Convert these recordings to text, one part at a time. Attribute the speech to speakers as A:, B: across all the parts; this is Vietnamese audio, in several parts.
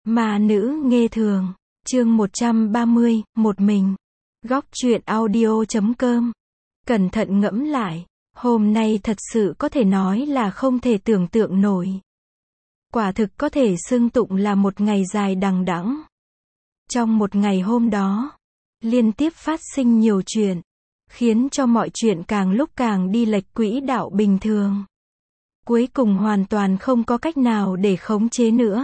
A: Ma nữ nghê thường, chương 130, một mình. Góc truyện audio.com. Cẩn thận ngẫm lại, hôm nay thật sự có thể nói là không thể tưởng tượng nổi. Quả thực có thể xưng tụng là một ngày dài đằng đẵng. Trong một ngày hôm đó, liên tiếp phát sinh nhiều chuyện, khiến cho mọi chuyện càng lúc càng đi lệch quỹ đạo bình thường. Cuối cùng hoàn toàn không có cách nào để khống chế nữa.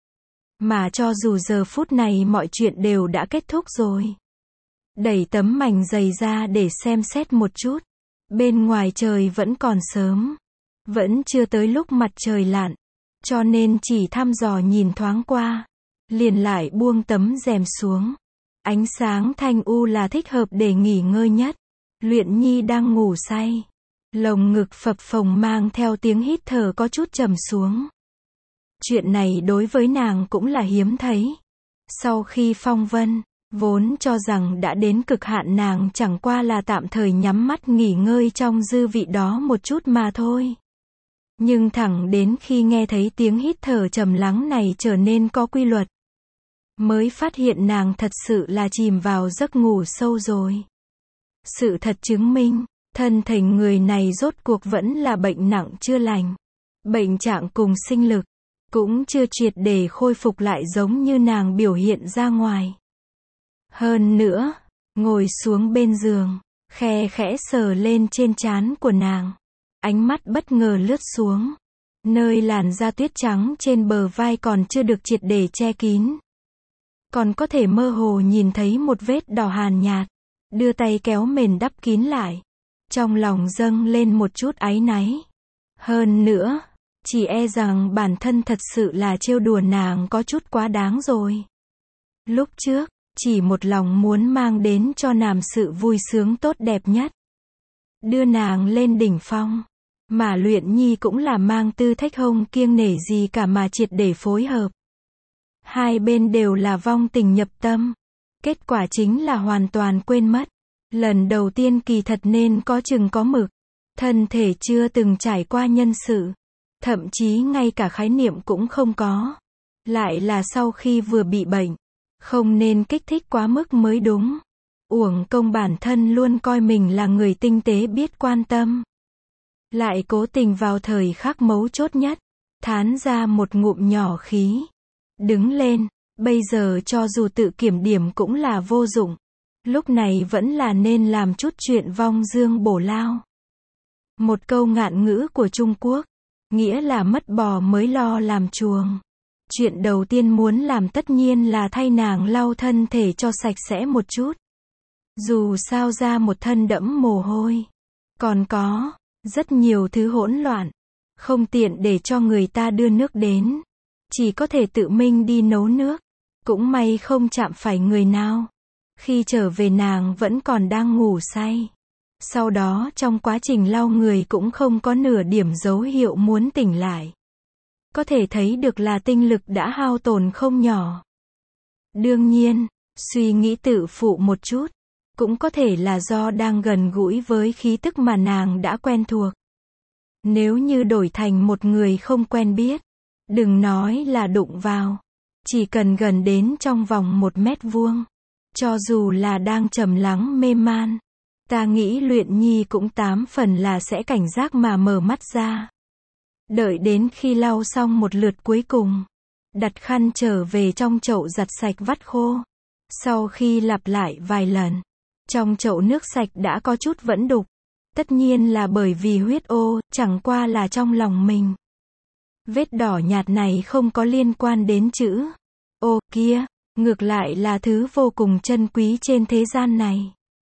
A: Mà cho dù giờ phút này mọi chuyện đều đã kết thúc rồi. Đẩy tấm mảnh giày ra để xem xét một chút. Bên ngoài trời vẫn còn sớm. Vẫn chưa tới lúc mặt trời lặn. Cho nên chỉ thăm dò nhìn thoáng qua. Liền lại buông tấm rèm xuống. Ánh sáng thanh u là thích hợp để nghỉ ngơi nhất. Luyện Nhi đang ngủ say. Lồng ngực phập phồng mang theo tiếng hít thở có chút trầm xuống. Chuyện này đối với nàng cũng là hiếm thấy. Sau khi phong vân, vốn cho rằng đã đến cực hạn, nàng chẳng qua là tạm thời nhắm mắt nghỉ ngơi trong dư vị đó một chút mà thôi. Nhưng thẳng đến khi nghe thấy tiếng hít thở trầm lắng này trở nên có quy luật, mới phát hiện nàng thật sự là chìm vào giấc ngủ sâu rồi. Sự thật chứng minh, thân thể người này rốt cuộc vẫn là bệnh nặng chưa lành. Bệnh trạng cùng sinh lực cũng chưa triệt để khôi phục lại giống như nàng biểu hiện ra ngoài. Hơn nữa, ngồi xuống bên giường, khe khẽ sờ lên trên trán của nàng. Ánh mắt bất ngờ lướt xuống. Nơi làn da tuyết trắng trên bờ vai còn chưa được triệt để che kín. Còn có thể mơ hồ nhìn thấy một vết đỏ hàn nhạt. Đưa tay kéo mền đắp kín lại. Trong lòng dâng lên một chút áy náy. Hơn nữa, chỉ e rằng bản thân thật sự là trêu đùa nàng có chút quá đáng rồi. Lúc trước, chỉ một lòng muốn mang đến cho nàng sự vui sướng tốt đẹp nhất. Đưa nàng lên đỉnh phong. Mà Luyện Nhi cũng là mang tư thách không kiêng nể gì cả mà triệt để phối hợp. Hai bên đều là vong tình nhập tâm. Kết quả chính là hoàn toàn quên mất. Lần đầu tiên kỳ thật nên có chừng có mực. Thân thể chưa từng trải qua nhân sự. Thậm chí ngay cả khái niệm cũng không có. Lại là sau khi vừa bị bệnh. Không nên kích thích quá mức mới đúng. Uổng công bản thân luôn coi mình là người tinh tế biết quan tâm. Lại cố tình vào thời khắc mấu chốt nhất. Thán ra một ngụm nhỏ khí. Đứng lên. Bây giờ cho dù tự kiểm điểm cũng là vô dụng. Lúc này vẫn là nên làm chút chuyện vong dương bổ lao. Một câu ngạn ngữ của Trung Quốc. Nghĩa là mất bò mới lo làm chuồng. Chuyện đầu tiên muốn làm tất nhiên là thay nàng lau thân thể cho sạch sẽ một chút. Dù sao ra một thân đẫm mồ hôi. Còn có rất nhiều thứ hỗn loạn. Không tiện để cho người ta đưa nước đến. Chỉ có thể tự mình đi nấu nước. Cũng may không chạm phải người nào. Khi trở về nàng vẫn còn đang ngủ say. Sau đó trong quá trình lau người cũng không có nửa điểm dấu hiệu muốn tỉnh lại. Có thể thấy được là tinh lực đã hao tổn không nhỏ. Đương nhiên, suy nghĩ tự phụ một chút. Cũng có thể là do đang gần gũi với khí tức mà nàng đã quen thuộc. Nếu như đổi thành một người không quen biết. Đừng nói là đụng vào. Chỉ cần gần đến trong vòng 1 mét vuông. Cho dù là đang trầm lắng mê man. Ta nghĩ Luyện Nhi cũng 8 phần là sẽ cảnh giác mà mở mắt ra. Đợi đến khi lau xong một lượt cuối cùng. Đặt khăn trở về trong chậu giặt sạch vắt khô. Sau khi lặp lại vài lần. Trong chậu nước sạch đã có chút vẫn đục. Tất nhiên là bởi vì huyết ô, chẳng qua là trong lòng mình. Vết đỏ nhạt này không có liên quan đến chữ ô kia. Ngược lại là thứ vô cùng chân quý trên thế gian này.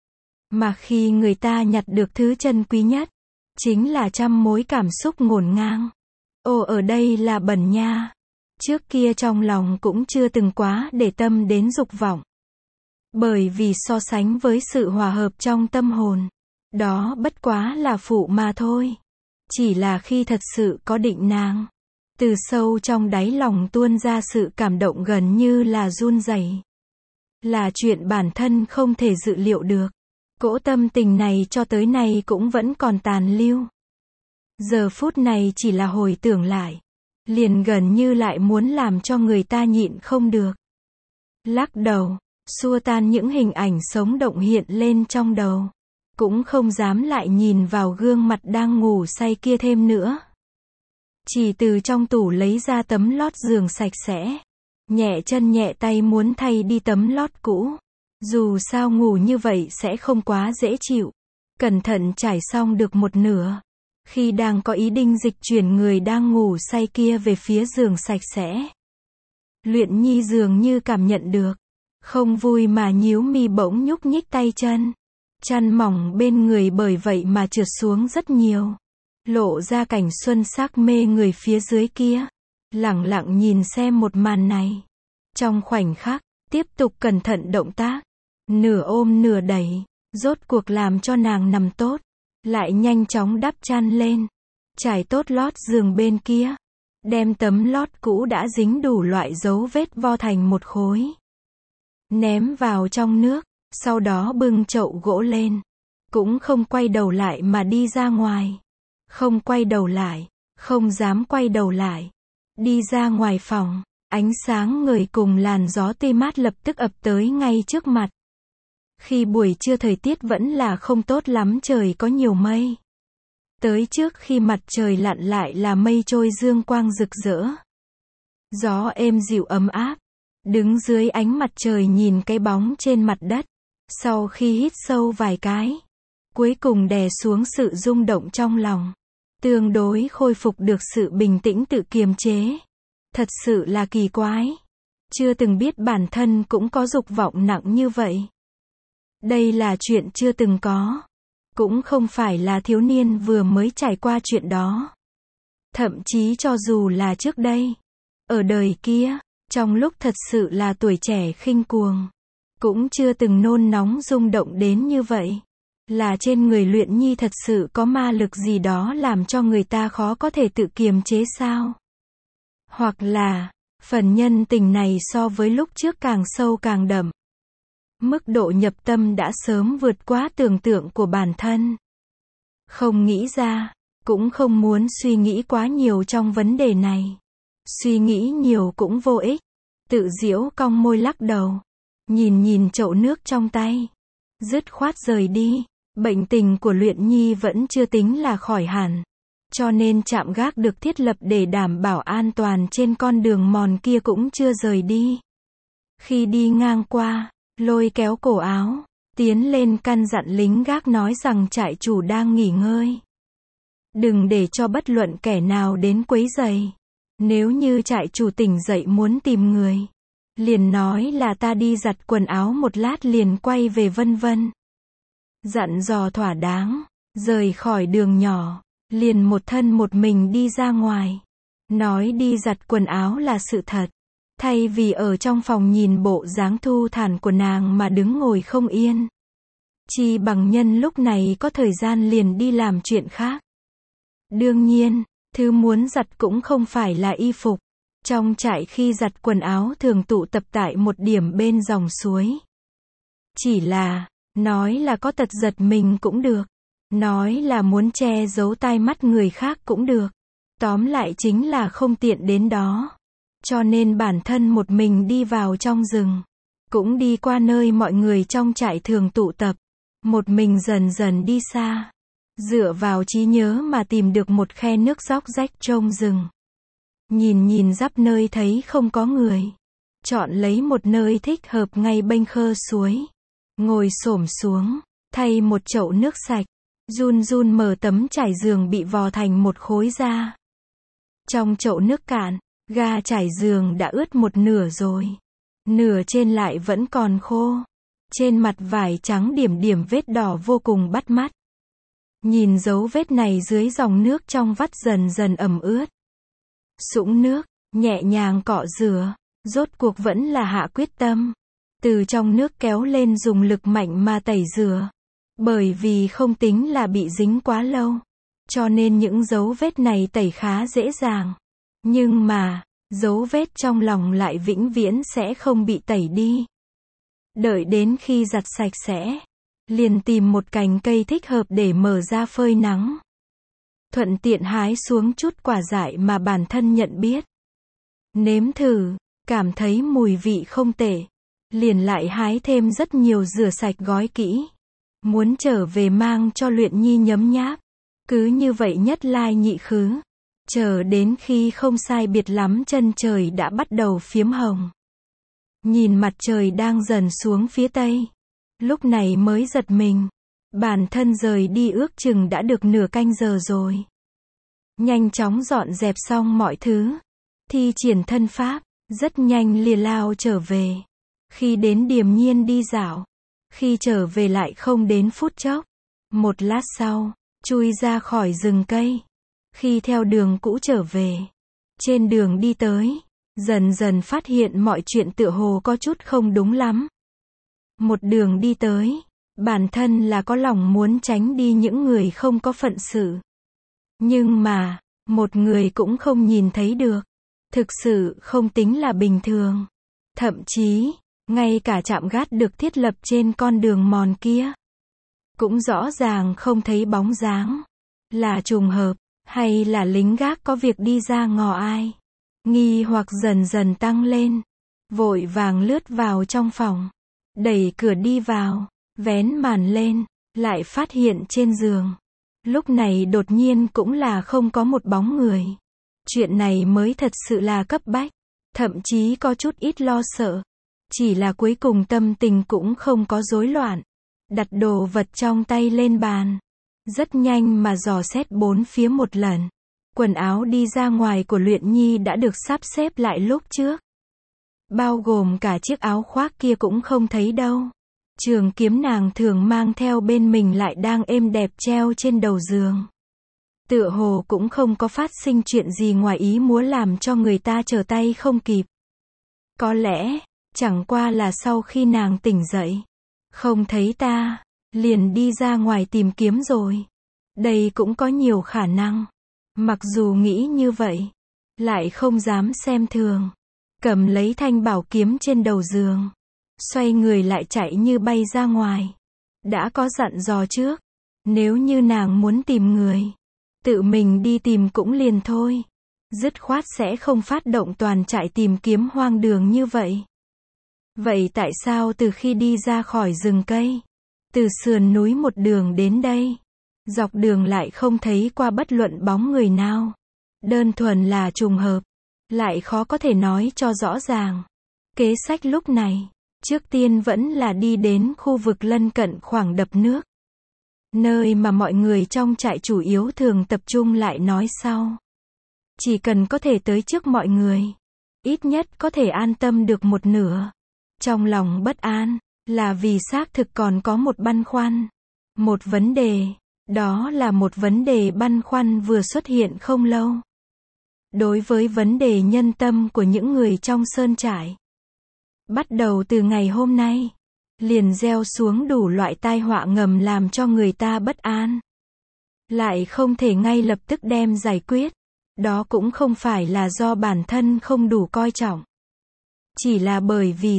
A: Mà khi người ta nhặt được thứ chân quý nhất, chính là trăm mối cảm xúc ngổn ngang. Ô ở đây là bẩn nha. Trước kia trong lòng cũng chưa từng quá để tâm đến dục vọng. Bởi vì so sánh với sự hòa hợp trong tâm hồn, đó bất quá là phụ mà thôi. Chỉ là khi thật sự có định nàng, từ sâu trong đáy lòng tuôn ra sự cảm động gần như là run rẩy. Là chuyện bản thân không thể dự liệu được. Cỗ tâm tình này cho tới nay cũng vẫn còn tàn lưu. Giờ phút này chỉ là hồi tưởng lại. liền gần như lại muốn làm cho người ta nhịn không được. Lắc đầu, xua tan những hình ảnh sống động hiện lên trong đầu. Cũng không dám lại nhìn vào gương mặt đang ngủ say kia thêm nữa. Chỉ từ trong tủ lấy ra tấm lót giường sạch sẽ. Nhẹ chân nhẹ tay muốn thay đi tấm lót cũ. Dù sao ngủ như vậy sẽ không quá dễ chịu. Cẩn thận trải xong được một nửa. Khi đang có ý định dịch chuyển người đang ngủ say kia về phía giường sạch sẽ. Luyện Nhi dường như cảm nhận được. Không vui mà nhíu mi bỗng nhúc nhích tay chân. Chăn mỏng bên người bởi vậy mà trượt xuống rất nhiều. Lộ ra cảnh xuân sắc mê người phía dưới kia. Lẳng lặng nhìn xem một màn này. Trong khoảnh khắc, tiếp tục cẩn thận động tác. Nửa ôm nửa đẩy. Rốt cuộc làm cho nàng nằm tốt. Lại nhanh chóng đắp chăn lên. Trải tốt lót giường bên kia. Đem tấm lót cũ đã dính đủ loại dấu vết vo thành một khối. Ném vào trong nước. Sau đó bưng chậu gỗ lên. Cũng không quay đầu lại mà đi ra ngoài. Không quay đầu lại. Không dám quay đầu lại. Đi ra ngoài phòng. Ánh sáng ngời cùng làn gió tê mát lập tức ập tới ngay trước mặt. Khi buổi trưa thời tiết vẫn là không tốt lắm, trời có nhiều mây. Tới trước khi mặt trời lặn lại là mây trôi dương quang rực rỡ. Gió êm dịu ấm áp. Đứng dưới ánh mặt trời nhìn cái bóng trên mặt đất. Sau khi hít sâu vài cái. Cuối cùng đè xuống sự rung động trong lòng. Tương đối khôi phục được sự bình tĩnh tự kiềm chế. Thật sự là kỳ quái. Chưa từng biết bản thân cũng có dục vọng nặng như vậy. Đây là chuyện chưa từng có. Cũng không phải là thiếu niên vừa mới trải qua chuyện đó. Thậm chí cho dù là trước đây. Ở đời kia, trong lúc thật sự là tuổi trẻ khinh cuồng. Cũng chưa từng nôn nóng rung động đến như vậy. Là trên người Luyện Nhi thật sự có ma lực gì đó làm cho người ta khó có thể tự kiềm chế sao? Hoặc là, phần nhân tình này so với lúc trước càng sâu càng đậm. Mức độ nhập tâm đã sớm vượt quá tưởng tượng của bản thân. Không nghĩ ra, cũng không muốn suy nghĩ quá nhiều trong vấn đề này. Suy nghĩ nhiều cũng vô ích. Tự giễu cong môi lắc đầu. Nhìn chậu nước trong tay. Dứt khoát rời đi. Bệnh tình của Luyện Nhi vẫn chưa tính là khỏi hẳn. Cho nên trạm gác được thiết lập để đảm bảo an toàn trên con đường mòn kia cũng chưa rời đi. Khi đi ngang qua, lôi kéo cổ áo, tiến lên căn dặn lính gác nói rằng trại chủ đang nghỉ ngơi. Đừng để cho bất luận kẻ nào đến quấy rầy. Nếu như trại chủ tỉnh dậy muốn tìm người, liền nói là ta đi giặt quần áo một lát liền quay về vân vân. Dặn dò thỏa đáng, rời khỏi đường nhỏ, liền một thân một mình đi ra ngoài. Nói đi giặt quần áo là sự thật. Thay vì ở trong phòng nhìn bộ dáng thu thản của nàng mà đứng ngồi không yên. Chi bằng nhân lúc này có thời gian liền đi làm chuyện khác. Đương nhiên, thứ muốn giặt cũng không phải là y phục. Trong trại khi giặt quần áo thường tụ tập tại một điểm bên dòng suối. Chỉ là, nói là có tật giật mình cũng được. Nói là muốn che giấu tai mắt người khác cũng được. Tóm lại chính là không tiện đến đó. Cho nên bản thân một mình đi vào trong rừng. Cũng đi qua nơi mọi người trong trại thường tụ tập. Một mình dần dần đi xa. Dựa vào trí nhớ mà tìm được một khe nước róc rách trong rừng. Nhìn dắp nơi thấy không có người. Chọn lấy một nơi thích hợp ngay bên khơ suối. Ngồi xổm xuống, thay một chậu nước sạch. Run mở tấm trải giường bị vò thành một khối ra. Trong chậu nước cạn, ga trải giường đã ướt một nửa rồi. Nửa trên lại vẫn còn khô. Trên mặt vải trắng điểm vết đỏ vô cùng bắt mắt. Nhìn dấu vết này dưới dòng nước trong vắt dần ẩm ướt. Sũng nước, nhẹ nhàng cọ rửa, rốt cuộc vẫn là hạ quyết tâm. Từ trong nước kéo lên dùng lực mạnh mà tẩy rửa. Bởi vì không tính là bị dính quá lâu. Cho nên những dấu vết này tẩy khá dễ dàng. Nhưng mà, dấu vết trong lòng lại vĩnh viễn sẽ không bị tẩy đi. Đợi đến khi giặt sạch sẽ, liền tìm một cành cây thích hợp để mở ra phơi nắng. thuận tiện hái xuống chút quả dại mà bản thân nhận biết. Nếm thử, cảm thấy mùi vị không tệ, liền lại hái thêm rất nhiều rửa sạch gói kỹ. Muốn trở về mang cho Luyện Nhi nhấm nháp. Cứ như vậy nhất lai nhị khứ. Chờ đến khi không sai biệt lắm chân trời đã bắt đầu phiếm hồng. Nhìn mặt trời đang dần xuống phía tây. Lúc này mới giật mình. Bản thân rời đi ước chừng đã được nửa canh giờ rồi. Nhanh chóng dọn dẹp xong mọi thứ. Thi triển thân pháp, rất nhanh lìa lao trở về. Khi đến điềm nhiên đi dạo. Khi trở về lại không đến phút chốc. Một lát sau, chui ra khỏi rừng cây. Khi theo đường cũ trở về. Trên đường đi tới, dần dần phát hiện mọi chuyện tựa hồ có chút không đúng lắm. Một đường đi tới, bản thân là có lòng muốn tránh đi những người không có phận sự. Nhưng mà, một người cũng không nhìn thấy được. Thực sự không tính là bình thường. Thậm chí, ngay cả trạm gác được thiết lập trên con đường mòn kia, cũng rõ ràng không thấy bóng dáng. Là trùng hợp, hay là lính gác có việc đi ra ngò ai? Nghi hoặc dần dần tăng lên. Vội vàng lướt vào trong phòng. Đẩy cửa đi vào, vén màn lên, lại phát hiện trên giường. Lúc này đột nhiên cũng là không có một bóng người. Chuyện này mới thật sự là cấp bách. Thậm chí có chút ít lo sợ. Chỉ là cuối cùng tâm tình cũng không có rối loạn. Đặt đồ vật trong tay lên bàn. Rất nhanh mà dò xét bốn phía một lần. Quần áo đi ra ngoài của Luyện Nhi đã được sắp xếp lại lúc trước. Bao gồm cả chiếc áo khoác kia cũng không thấy đâu. Trường kiếm nàng thường mang theo bên mình lại đang êm đẹp treo trên đầu giường. Tựa hồ cũng không có phát sinh chuyện gì ngoài ý muốn làm cho người ta trở tay không kịp. Có lẽ, chẳng qua là sau khi nàng tỉnh dậy, không thấy ta, liền đi ra ngoài tìm kiếm rồi. Đây cũng có nhiều khả năng. Mặc dù nghĩ như vậy, lại không dám xem thường. Cầm lấy thanh bảo kiếm trên đầu giường. Xoay người lại chạy như bay ra ngoài. Đã có dặn dò trước. Nếu như nàng muốn tìm người, tự mình đi tìm cũng liền thôi. Dứt khoát sẽ không phát động toàn trại tìm kiếm hoang đường như vậy. Vậy tại sao từ khi đi ra khỏi rừng cây, từ sườn núi một đường đến đây, dọc đường lại không thấy qua bất luận bóng người nào? Đơn thuần là trùng hợp, lại khó có thể nói cho rõ ràng. Kế sách lúc này, trước tiên vẫn là đi đến khu vực lân cận khoảng đập nước. Nơi mà mọi người trong trại chủ yếu thường tập trung lại nói sau. Chỉ cần có thể tới trước mọi người, ít nhất có thể an tâm được một nửa. Trong lòng bất an, là vì xác thực còn có một băn khoăn. Một vấn đề, đó là một vấn đề băn khoăn vừa xuất hiện không lâu. Đối với vấn đề nhân tâm của những người trong sơn trại. Bắt đầu từ ngày hôm nay, liền gieo xuống đủ loại tai họa ngầm làm cho người ta bất an. Lại không thể ngay lập tức đem giải quyết. Đó cũng không phải là do bản thân không đủ coi trọng. Chỉ là bởi vì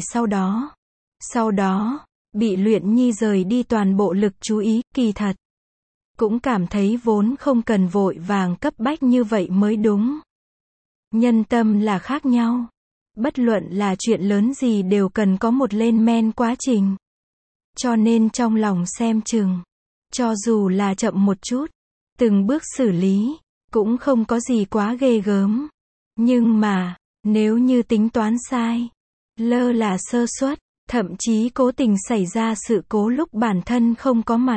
A: sau đó, bị Luyện Nhi rời đi toàn bộ lực chú ý, kỳ thật. Cũng cảm thấy vốn không cần vội vàng cấp bách như vậy mới đúng. Nhân tâm là khác nhau. Bất luận là chuyện lớn gì đều cần có một lên men quá trình. Cho nên trong lòng xem chừng, cho dù là chậm một chút, từng bước xử lý, cũng không có gì quá ghê gớm. Nhưng mà, nếu như tính toán sai, lơ là sơ suất, thậm chí cố tình xảy ra sự cố lúc bản thân không có mặt.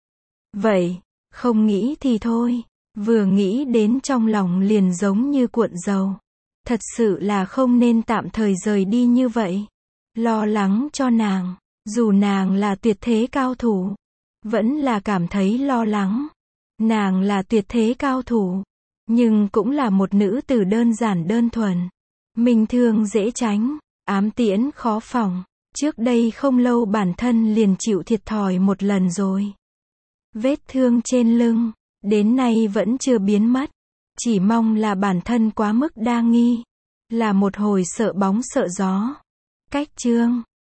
A: Vậy, không nghĩ thì thôi, vừa nghĩ đến trong lòng liền giống như cuộn dầu. Thật sự là không nên tạm thời rời đi như vậy. Lo lắng cho nàng, dù nàng là tuyệt thế cao thủ, vẫn là cảm thấy lo lắng. Nàng là tuyệt thế cao thủ, nhưng cũng là một nữ tử đơn giản đơn thuần. Mình thương dễ tránh, ám tiễn khó phòng. Trước đây không lâu bản thân liền chịu thiệt thòi một lần rồi. Vết thương trên lưng, đến nay vẫn chưa biến mất. Chỉ mong là bản thân quá mức đa nghi. Là một hồi sợ bóng sợ gió. Cách chương